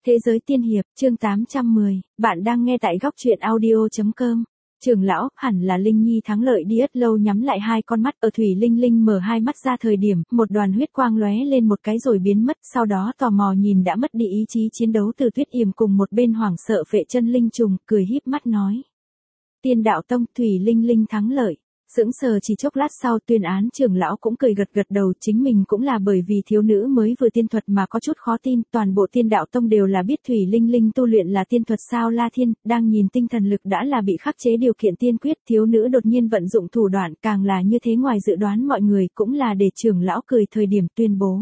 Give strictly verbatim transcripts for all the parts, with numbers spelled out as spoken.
Thế giới tiên hiệp, chương tám trăm mười, bạn đang nghe tại góc truyện audio chấm com. Trưởng lão, hẳn là Linh Nhi thắng lợi đi. Ất Lâu nhắm lại hai con mắt, ở Thủy Linh Linh mở hai mắt ra thời điểm, một đoàn huyết quang lóe lên một cái rồi biến mất, sau đó tò mò nhìn đã mất đi ý chí chiến đấu Từ Tuyết Yểm cùng một bên hoảng sợ Phệ Chân Linh trùng, cười híp mắt nói: Tiên Đạo Tông, Thủy Linh Linh thắng lợi. Sững sờ chỉ chốc lát sau, Tuyên Án trưởng lão cũng cười gật gật đầu, chính mình cũng là bởi vì thiếu nữ mới vừa tiên thuật mà có chút khó tin, toàn bộ Tiên Đạo Tông đều là biết Thủy Linh Linh tu luyện là tiên thuật sao La Thiên, đang nhìn tinh thần lực đã là bị khắc chế điều kiện tiên quyết, thiếu nữ đột nhiên vận dụng thủ đoạn càng là như thế ngoài dự đoán mọi người, cũng là để trưởng lão cười thời điểm tuyên bố.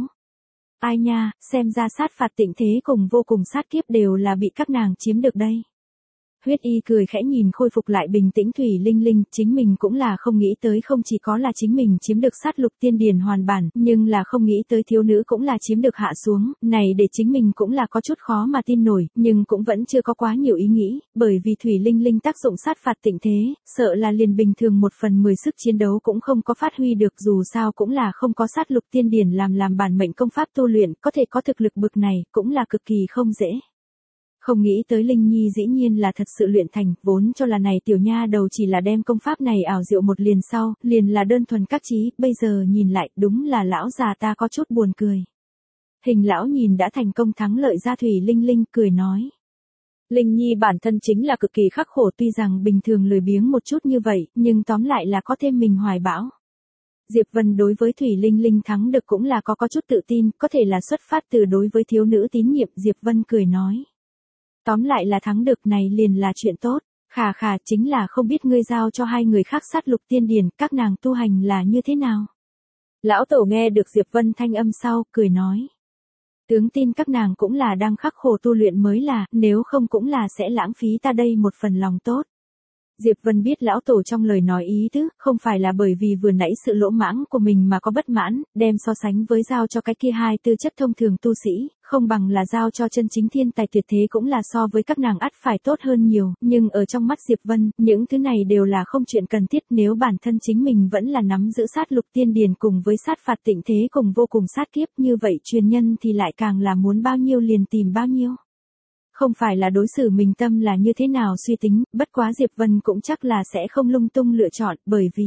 Ai nha, xem ra sát phạt tịnh thế cùng vô cùng sát kiếp đều là bị các nàng chiếm được đây. Huyết Y cười khẽ nhìn khôi phục lại bình tĩnh Thủy Linh Linh, chính mình cũng là không nghĩ tới không chỉ có là chính mình chiếm được sát lục tiên điển hoàn bản, nhưng là không nghĩ tới thiếu nữ cũng là chiếm được hạ xuống, này để chính mình cũng là có chút khó mà tin nổi, nhưng cũng vẫn chưa có quá nhiều ý nghĩ, bởi vì Thủy Linh Linh tác dụng sát phạt tịnh thế, sợ là liền bình thường một phần mười sức chiến đấu cũng không có phát huy được, dù sao cũng là không có sát lục tiên điển làm làm bản mệnh công pháp tu luyện, có thể có thực lực bực này, cũng là cực kỳ không dễ. Không nghĩ tới Linh Nhi dĩ nhiên là thật sự luyện thành, vốn cho là này tiểu nha đầu chỉ là đem công pháp này ảo diệu một liền sau, liền là đơn thuần các trí, bây giờ nhìn lại, đúng là lão già ta có chút buồn cười. Hình lão nhìn đã thành công thắng lợi ra Thủy Linh Linh, cười nói. Linh Nhi bản thân chính là cực kỳ khắc khổ, tuy rằng bình thường lười biếng một chút như vậy, nhưng tóm lại là có thêm mình hoài bão. Diệp Vân đối với Thủy Linh Linh thắng được cũng là có có chút tự tin, có thể là xuất phát từ đối với thiếu nữ tín nhiệm, Diệp Vân cười nói. Tóm lại là thắng được này liền là chuyện tốt, khà khà chính là không biết ngươi giao cho hai người khác sát lục tiên điển, các nàng tu hành là như thế nào. Lão tổ nghe được Diệp Vân thanh âm sau, cười nói. Tướng tin các nàng cũng là đang khắc khổ tu luyện mới là, nếu không cũng là sẽ lãng phí ta đây một phần lòng tốt. Diệp Vân biết lão tổ trong lời nói ý tứ, không phải là bởi vì vừa nãy sự lỗ mãng của mình mà có bất mãn, đem so sánh với giao cho cái kia hai tư chất thông thường tu sĩ, không bằng là giao cho chân chính thiên tài tuyệt thế cũng là so với các nàng ắt phải tốt hơn nhiều, nhưng ở trong mắt Diệp Vân, những thứ này đều là không chuyện cần thiết, nếu bản thân chính mình vẫn là nắm giữ sát lục tiên điển cùng với sát phạt tịnh thế cùng vô cùng sát kiếp, như vậy truyền nhân thì lại càng là muốn bao nhiêu liền tìm bao nhiêu. Không phải là đối xử mình tâm là như thế nào suy tính, bất quá Diệp Vân cũng chắc là sẽ không lung tung lựa chọn, bởi vì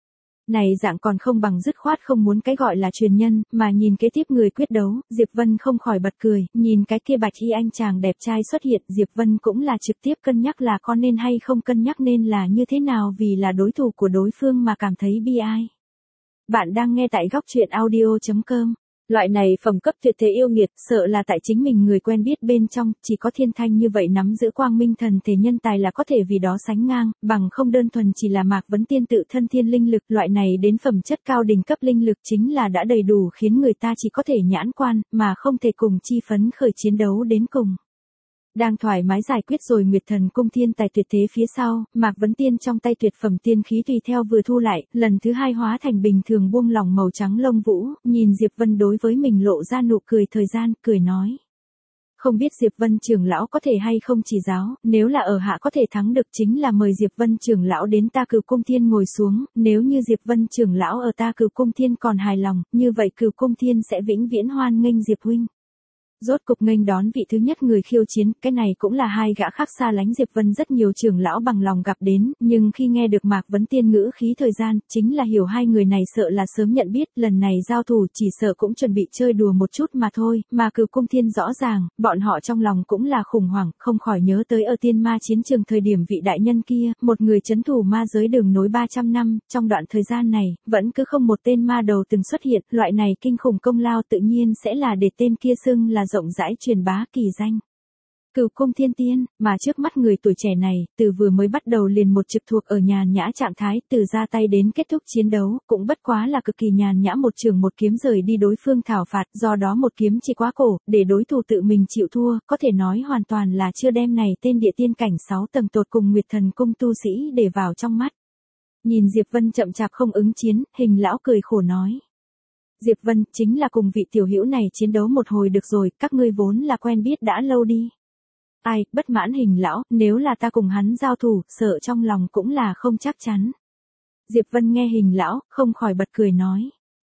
này dạng còn không bằng dứt khoát không muốn cái gọi là truyền nhân, mà nhìn kế tiếp người quyết đấu, Diệp Vân không khỏi bật cười, nhìn cái kia bạch y anh chàng đẹp trai xuất hiện, Diệp Vân cũng là trực tiếp cân nhắc là có nên hay không cân nhắc nên là như thế nào vì là đối thủ của đối phương mà cảm thấy bi ai. Bạn đang nghe tại góc truyện audio chấm com. Loại này phẩm cấp tuyệt thế yêu nghiệt, sợ là tại chính mình người quen biết bên trong, chỉ có Thiên Thanh như vậy nắm giữ quang minh thần thể nhân tài là có thể vì đó sánh ngang, bằng không đơn thuần chỉ là Mạc Vấn Tiên tự thân thiên linh lực, loại này đến phẩm chất cao đỉnh cấp linh lực chính là đã đầy đủ khiến người ta chỉ có thể nhãn quan, mà không thể cùng chi phấn khởi chiến đấu đến cùng. Đang thoải mái giải quyết rồi Nguyệt Thần cung thiên tài tuyệt thế phía sau, Mạc Vấn Tiên trong tay tuyệt phẩm tiên khí tùy theo vừa thu lại, lần thứ hai hóa thành bình thường buông lỏng màu trắng lông vũ, nhìn Diệp Vân đối với mình lộ ra nụ cười thời gian, cười nói. Không biết Diệp Vân trưởng lão có thể hay không chỉ giáo, nếu là ở hạ có thể thắng được chính là mời Diệp Vân trưởng lão đến ta Cửu Cung Thiên ngồi xuống, nếu như Diệp Vân trưởng lão ở ta Cửu Cung Thiên còn hài lòng, như vậy Cửu Cung Thiên sẽ vĩnh viễn hoan nghênh Diệp huynh. Rốt cục nghênh đón vị thứ nhất người khiêu chiến, cái này cũng là hai gã khác xa lánh Diệp Vân rất nhiều trưởng lão bằng lòng gặp đến, nhưng khi nghe được Mạc Vấn Tiên ngữ khí thời gian, chính là hiểu hai người này sợ là sớm nhận biết, lần này giao thủ chỉ sợ cũng chuẩn bị chơi đùa một chút mà thôi, mà Cửu Cung Thiên rõ ràng, bọn họ trong lòng cũng là khủng hoảng, không khỏi nhớ tới ở tiên ma chiến trường thời điểm vị đại nhân kia, một người chấn thủ ma giới đường nối ba trăm năm, trong đoạn thời gian này, vẫn cứ không một tên ma đầu từng xuất hiện, loại này kinh khủng công lao tự nhiên sẽ là để tên kia xưng là rộng rãi truyền bá kỳ danh. Cửu Cung Thiên Tiên, mà trước mắt người tuổi trẻ này, từ vừa mới bắt đầu liền một trực thuộc ở nhàn nhã trạng thái, từ ra tay đến kết thúc chiến đấu, cũng bất quá là cực kỳ nhàn nhã một trường một kiếm rời đi đối phương thảo phạt, do đó một kiếm chỉ quá cổ, để đối thủ tự mình chịu thua, có thể nói hoàn toàn là chưa đem này tên địa tiên cảnh sáu tầng tột cùng Nguyệt Thần cung tu sĩ để vào trong mắt. Nhìn Diệp Vân chậm chạp không ứng chiến, Hình lão cười khổ nói. Diệp Vân, chính là cùng vị tiểu hữu này chiến đấu một hồi được rồi, các ngươi vốn là quen biết đã lâu đi. Ai, bất mãn Hình lão, nếu là ta cùng hắn giao thủ, sợ trong lòng cũng là không chắc chắn. Diệp Vân nghe Hình lão, không khỏi bật cười nói.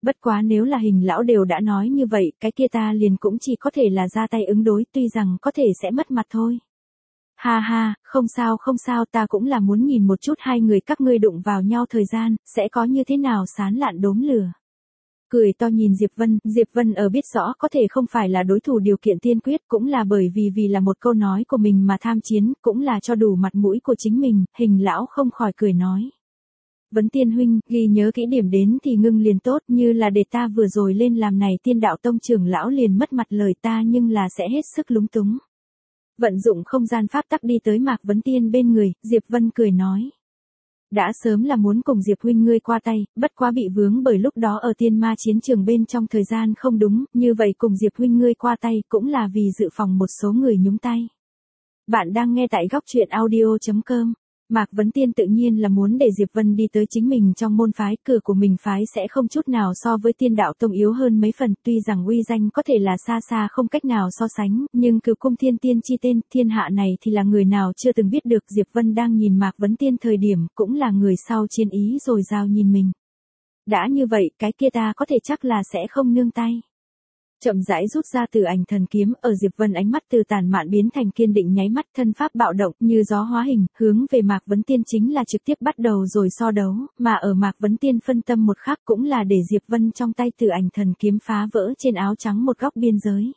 Bất quá nếu là Hình lão đều đã nói như vậy, cái kia ta liền cũng chỉ có thể là ra tay ứng đối, tuy rằng có thể sẽ mất mặt thôi. Ha ha, không sao không sao, ta cũng là muốn nhìn một chút hai người các ngươi đụng vào nhau thời gian, sẽ có như thế nào sán lạn đốm lửa. Cười to nhìn Diệp Vân, Diệp Vân ở biết rõ có thể không phải là đối thủ điều kiện tiên quyết, cũng là bởi vì vì là một câu nói của mình mà tham chiến, cũng là cho đủ mặt mũi của chính mình, Hình lão không khỏi cười nói. Vấn Tiên huynh, ghi nhớ kỹ điểm đến thì ngưng liền tốt, như là để ta vừa rồi lên làm này Tiên đạo tông trưởng lão liền mất mặt lời ta nhưng là sẽ hết sức lúng túng. Vận dụng không gian pháp tắc đi tới Mạc Vấn Tiên bên người, Diệp Vân cười nói. Đã sớm là muốn cùng Diệp huynh ngươi qua tay, bất quá bị vướng bởi lúc đó ở tiên ma chiến trường bên trong thời gian không đúng, như vậy cùng Diệp huynh ngươi qua tay cũng là vì dự phòng một số người nhúng tay. Bạn đang nghe tại góc truyện audio chấm com. Mạc Vấn Tiên tự nhiên là muốn để Diệp Vân đi tới chính mình trong môn phái, cửa của mình phái sẽ không chút nào so với Tiên đạo tông yếu hơn mấy phần, tuy rằng uy danh có thể là xa xa không cách nào so sánh, nhưng Cửu Cung Thiên Tiên chi tên, thiên hạ này thì là người nào chưa từng biết được. Diệp Vân đang nhìn Mạc Vấn Tiên thời điểm, cũng là người sau chiến ý rồi giao nhìn mình. Đã như vậy, cái kia ta có thể chắc là sẽ không nương tay. Chậm rãi rút ra Tử Ảnh Thần Kiếm, ở Diệp Vân ánh mắt từ tàn mạn biến thành kiên định nháy mắt, thân pháp bạo động, như gió hóa hình, hướng về Mạc Vấn Tiên chính là trực tiếp bắt đầu rồi so đấu, mà ở Mạc Vấn Tiên phân tâm một khắc cũng là để Diệp Vân trong tay Tử Ảnh Thần Kiếm phá vỡ trên áo trắng một góc biên giới.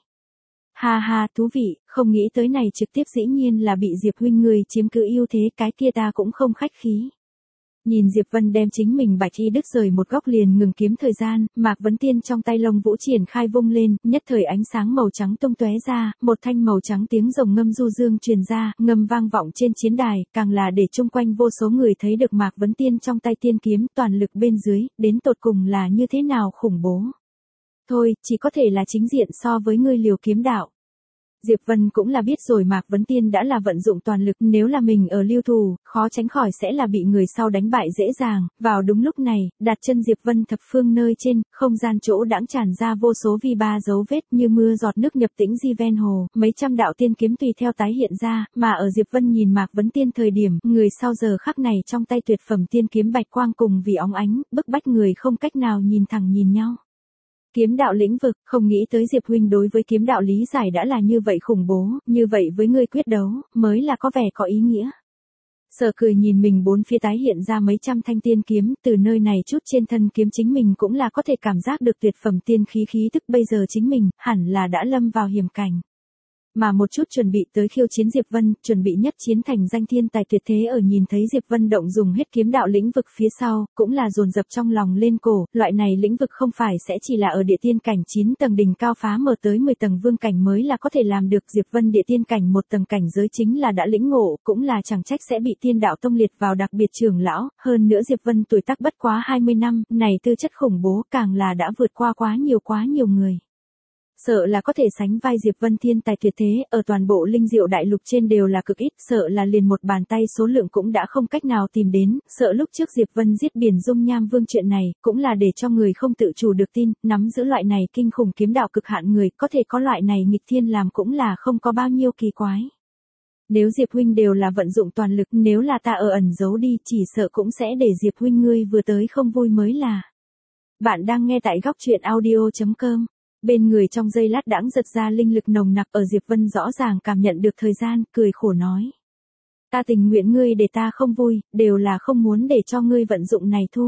Ha ha, thú vị, không nghĩ tới này trực tiếp dĩ nhiên là bị Diệp huynh người chiếm cứ ưu thế, cái kia ta cũng không khách khí. Nhìn Diệp Vân đem chính mình bạch y đứt rời một góc liền ngừng kiếm thời gian, Mạc Vấn Tiên trong tay lông vũ triển khai vung lên, nhất thời ánh sáng màu trắng tung tóe ra, một thanh màu trắng tiếng rồng ngâm du dương truyền ra, ngâm vang vọng trên chiến đài, càng là để chung quanh vô số người thấy được Mạc Vấn Tiên trong tay tiên kiếm toàn lực bên dưới, đến tột cùng là như thế nào khủng bố. Thôi, chỉ có thể là chính diện so với ngươi liều kiếm đạo. Diệp Vân cũng là biết rồi Mạc Vấn Tiên đã là vận dụng toàn lực, nếu là mình ở lưu thủ, khó tránh khỏi sẽ là bị người sau đánh bại dễ dàng. Vào đúng lúc này, đặt chân Diệp Vân thập phương nơi trên, không gian chỗ đãng tràn ra vô số vi ba dấu vết như mưa giọt nước nhập tĩnh di ven hồ, mấy trăm đạo tiên kiếm tùy theo tái hiện ra, mà ở Diệp Vân nhìn Mạc Vấn Tiên thời điểm, người sau giờ khắc này trong tay tuyệt phẩm tiên kiếm bạch quang cùng vì óng ánh, bức bách người không cách nào nhìn thẳng nhìn nhau. Kiếm đạo lĩnh vực, không nghĩ tới Diệp huynh đối với kiếm đạo lý giải đã là như vậy khủng bố, như vậy với ngươi quyết đấu, mới là có vẻ có ý nghĩa. Sở cười nhìn mình bốn phía tái hiện ra mấy trăm thanh tiên kiếm, từ nơi này chút trên thân kiếm chính mình cũng là có thể cảm giác được tuyệt phẩm tiên khí khí tức, bây giờ chính mình, hẳn là đã lâm vào hiểm cảnh. Mà một chút chuẩn bị tới khiêu chiến Diệp Vân, chuẩn bị nhất chiến thành danh thiên tài tuyệt thế ở nhìn thấy Diệp Vân động dùng hết kiếm đạo lĩnh vực phía sau, cũng là dồn dập trong lòng lên cổ, loại này lĩnh vực không phải sẽ chỉ là ở địa tiên cảnh chín tầng đỉnh cao phá mở tới mười tầng vương cảnh mới là có thể làm được. Diệp Vân địa tiên cảnh một tầng cảnh giới chính là đã lĩnh ngộ, cũng là chẳng trách sẽ bị Tiên đạo tông liệt vào đặc biệt trưởng lão, hơn nữa Diệp Vân tuổi tác bất quá hai mươi năm, này tư chất khủng bố càng là đã vượt qua quá nhiều quá nhiều người. Sợ là có thể sánh vai Diệp Vân thiên tài tuyệt thế, ở toàn bộ linh diệu đại lục trên đều là cực ít, sợ là liền một bàn tay số lượng cũng đã không cách nào tìm đến, sợ lúc trước Diệp Vân giết biển dung nham vương chuyện này, cũng là để cho người không tự chủ được tin, nắm giữ loại này kinh khủng kiếm đạo cực hạn người, có thể có loại này nghịch thiên làm cũng là không có bao nhiêu kỳ quái. Nếu Diệp huynh đều là vận dụng toàn lực, nếu là ta ở ẩn giấu đi, chỉ sợ cũng sẽ để Diệp huynh ngươi vừa tới không vui mới là. Bạn đang nghe tại góc truyện audio chấm com. Bên người trong giây lát đãng giật ra linh lực nồng nặc, ở Diệp Vân rõ ràng cảm nhận được thời gian, cười khổ nói. Ta tình nguyện ngươi để ta không vui, đều là không muốn để cho ngươi vận dụng này thu.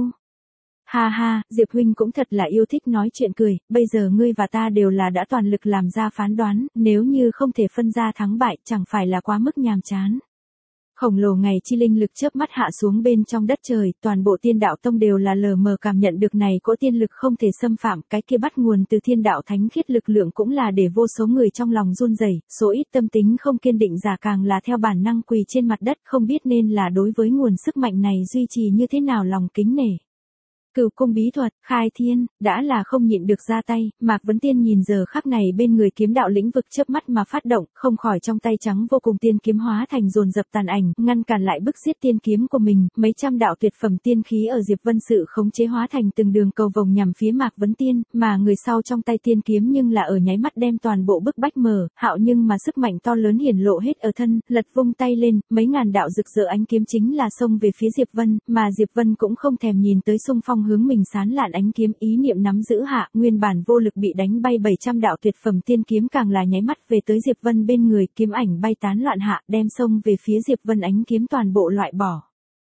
Ha ha, Diệp huynh cũng thật là yêu thích nói chuyện cười, bây giờ ngươi và ta đều là đã toàn lực làm ra phán đoán, nếu như không thể phân ra thắng bại chẳng phải là quá mức nhàm chán. Khổng lồ ngày chi linh lực chớp mắt hạ xuống bên trong đất trời, toàn bộ Tiên đạo tông đều là lờ mờ cảm nhận được này cỗ tiên lực không thể xâm phạm, cái kia bắt nguồn từ thiên đạo thánh khiết lực lượng cũng là để vô số người trong lòng run rẩy, số ít tâm tính không kiên định giả càng là theo bản năng quỳ trên mặt đất, không biết nên là đối với nguồn sức mạnh này duy trì như thế nào lòng kính nể. Cửu cung bí thuật, khai thiên, đã là không nhịn được ra tay, Mạc Vấn Tiên nhìn giờ khắc này bên người kiếm đạo lĩnh vực chớp mắt mà phát động, không khỏi trong tay trắng vô cùng tiên kiếm hóa thành dồn dập tàn ảnh, ngăn cản lại bức giết tiên kiếm của mình, mấy trăm đạo tuyệt phẩm tiên khí ở Diệp Vân sự khống chế hóa thành từng đường cầu vồng nhằm phía Mạc Vấn Tiên, mà người sau trong tay tiên kiếm nhưng là ở nháy mắt đem toàn bộ bức bách mở, hạo nhưng mà sức mạnh to lớn hiển lộ hết ở thân, lật vung tay lên, mấy ngàn đạo rực rỡ ánh kiếm chính là xông về phía Diệp Vân, mà Diệp Vân cũng không thèm nhìn tới xung phong hướng mình sán lạn ánh kiếm, ý niệm nắm giữ hạ, nguyên bản vô lực bị đánh bay bảy trăm đạo tuyệt phẩm tiên kiếm càng là nháy mắt về tới Diệp Vân bên người, kiếm ảnh bay tán loạn hạ, đem xông về phía Diệp Vân ánh kiếm toàn bộ loại bỏ.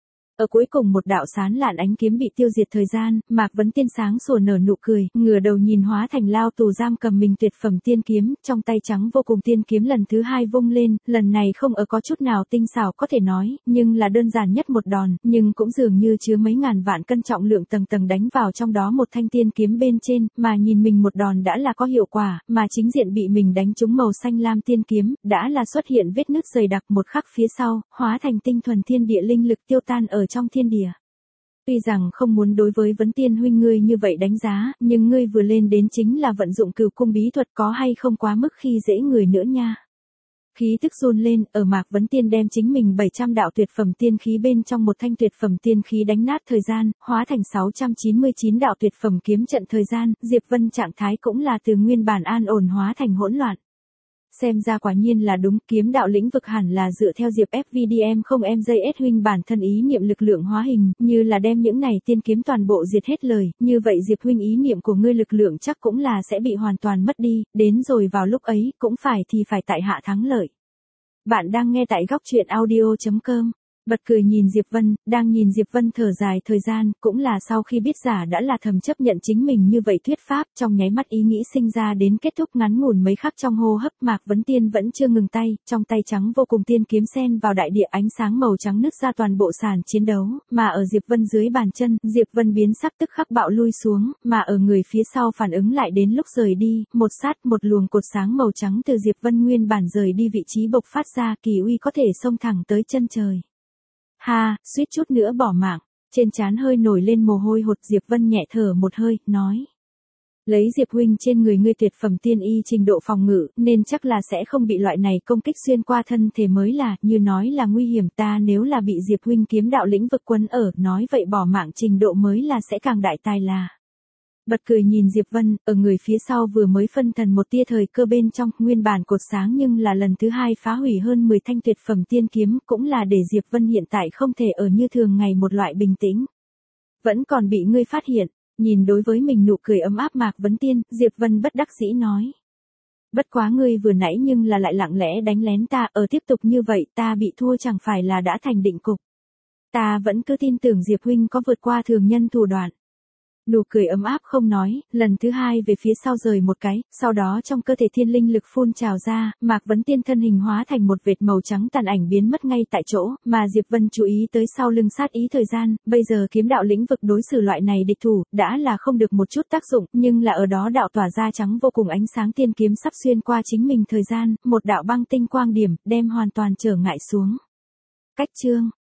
Ở cuối cùng một đạo sán lạn ánh kiếm bị tiêu diệt thời gian, Mạc Vấn Tiên sáng sủa nở nụ cười, ngửa đầu nhìn hóa thành lao tù giam cầm mình tuyệt phẩm tiên kiếm, trong tay trắng vô cùng tiên kiếm lần thứ hai vung lên, lần này không ở có chút nào tinh xảo có thể nói, nhưng là đơn giản nhất một đòn, nhưng cũng dường như chứa mấy ngàn vạn cân trọng lượng tầng tầng đánh vào trong đó một thanh tiên kiếm bên trên, mà nhìn mình một đòn đã là có hiệu quả, mà chính diện bị mình đánh trúng màu xanh lam tiên kiếm, đã là xuất hiện vết nứt dày đặc một khắc phía sau, hóa thành tinh thuần thiên địa linh lực tiêu tan ở trong thiên địa. Tuy rằng không muốn đối với Vấn Tiên huynh ngươi như vậy đánh giá, nhưng ngươi vừa lên đến chính là vận dụng cửu cung bí thuật, có hay không quá mức khi dễ người nữa nha. Khí tức run lên, ở Mạc Vấn Tiên đem chính mình bảy trăm đạo tuyệt phẩm tiên khí bên trong một thanh tuyệt phẩm tiên khí đánh nát thời gian, hóa thành sáu trăm chín mươi chín đạo tuyệt phẩm kiếm trận thời gian, Diệp Vân trạng thái cũng là từ nguyên bản an ổn hóa thành hỗn loạn. Xem ra quả nhiên là đúng, kiếm đạo lĩnh vực hẳn là dựa theo Diệp ép vê đê em không em gi ét huynh bản thân ý niệm lực lượng hóa hình, như là đem những này tiên kiếm toàn bộ diệt hết lời, như vậy Diệp huynh ý niệm của ngươi lực lượng chắc cũng là sẽ bị hoàn toàn mất đi, đến rồi vào lúc ấy, cũng phải thì phải tại hạ thắng lợi. Bạn đang nghe tại góc truyện audio chấm com. Bật cười nhìn Diệp Vân, đang nhìn Diệp Vân thở dài thời gian, cũng là sau khi biết giả đã là thầm chấp nhận chính mình như vậy thuyết pháp, trong nháy mắt ý nghĩ sinh ra đến kết thúc ngắn ngủn mấy khắc trong hô hấp, Mạc Vấn Tiên vẫn chưa ngừng tay, trong tay trắng vô cùng tiên kiếm xen vào đại địa, ánh sáng màu trắng nứt ra toàn bộ sàn chiến đấu, mà ở Diệp Vân dưới bàn chân, Diệp Vân biến sắc tức khắc bạo lui xuống, mà ở người phía sau phản ứng lại đến lúc rời đi, một sát một luồng cột sáng màu trắng từ Diệp Vân nguyên bản rời đi vị trí bộc phát ra, kỳ uy có thể xông thẳng tới chân trời. Ha, suýt chút nữa bỏ mạng, trên trán hơi nổi lên mồ hôi hột, Diệp Vân nhẹ thở một hơi, nói. Lấy Diệp huynh trên người ngươi tuyệt phẩm tiên y trình độ phòng ngự, nên chắc là sẽ không bị loại này công kích xuyên qua thân thể mới là, như nói là nguy hiểm, ta nếu là bị Diệp huynh kiếm đạo lĩnh vực quấn ở, nói vậy bỏ mạng trình độ mới là sẽ càng đại tài là. Bật cười nhìn Diệp Vân, ở người phía sau vừa mới phân thần một tia thời cơ bên trong, nguyên bản cột sáng nhưng là lần thứ hai phá hủy hơn mười thanh tuyệt phẩm tiên kiếm, cũng là để Diệp Vân hiện tại không thể ở như thường ngày một loại bình tĩnh. Vẫn còn bị ngươi phát hiện, nhìn đối với mình nụ cười ấm áp Mạc Vấn Tiên, Diệp Vân bất đắc dĩ nói. Bất quá ngươi vừa nãy nhưng là lại lặng lẽ đánh lén ta, ở tiếp tục như vậy ta bị thua chẳng phải là đã thành định cục. Ta vẫn cứ tin tưởng Diệp huynh có vượt qua thường nhân thủ đoạn. Nụ cười ấm áp không nói, lần thứ hai về phía sau rời một cái, sau đó trong cơ thể thiên linh lực phun trào ra, Mạc Vấn Tiên thân hình hóa thành một vệt màu trắng tàn ảnh biến mất ngay tại chỗ, mà Diệp Vân chú ý tới sau lưng sát ý thời gian, bây giờ kiếm đạo lĩnh vực đối xử loại này địch thủ, đã là không được một chút tác dụng, nhưng là ở đó đạo tỏa ra trắng vô cùng ánh sáng tiên kiếm sắp xuyên qua chính mình thời gian, một đạo băng tinh quang điểm, đem hoàn toàn trở ngại xuống. Cách chương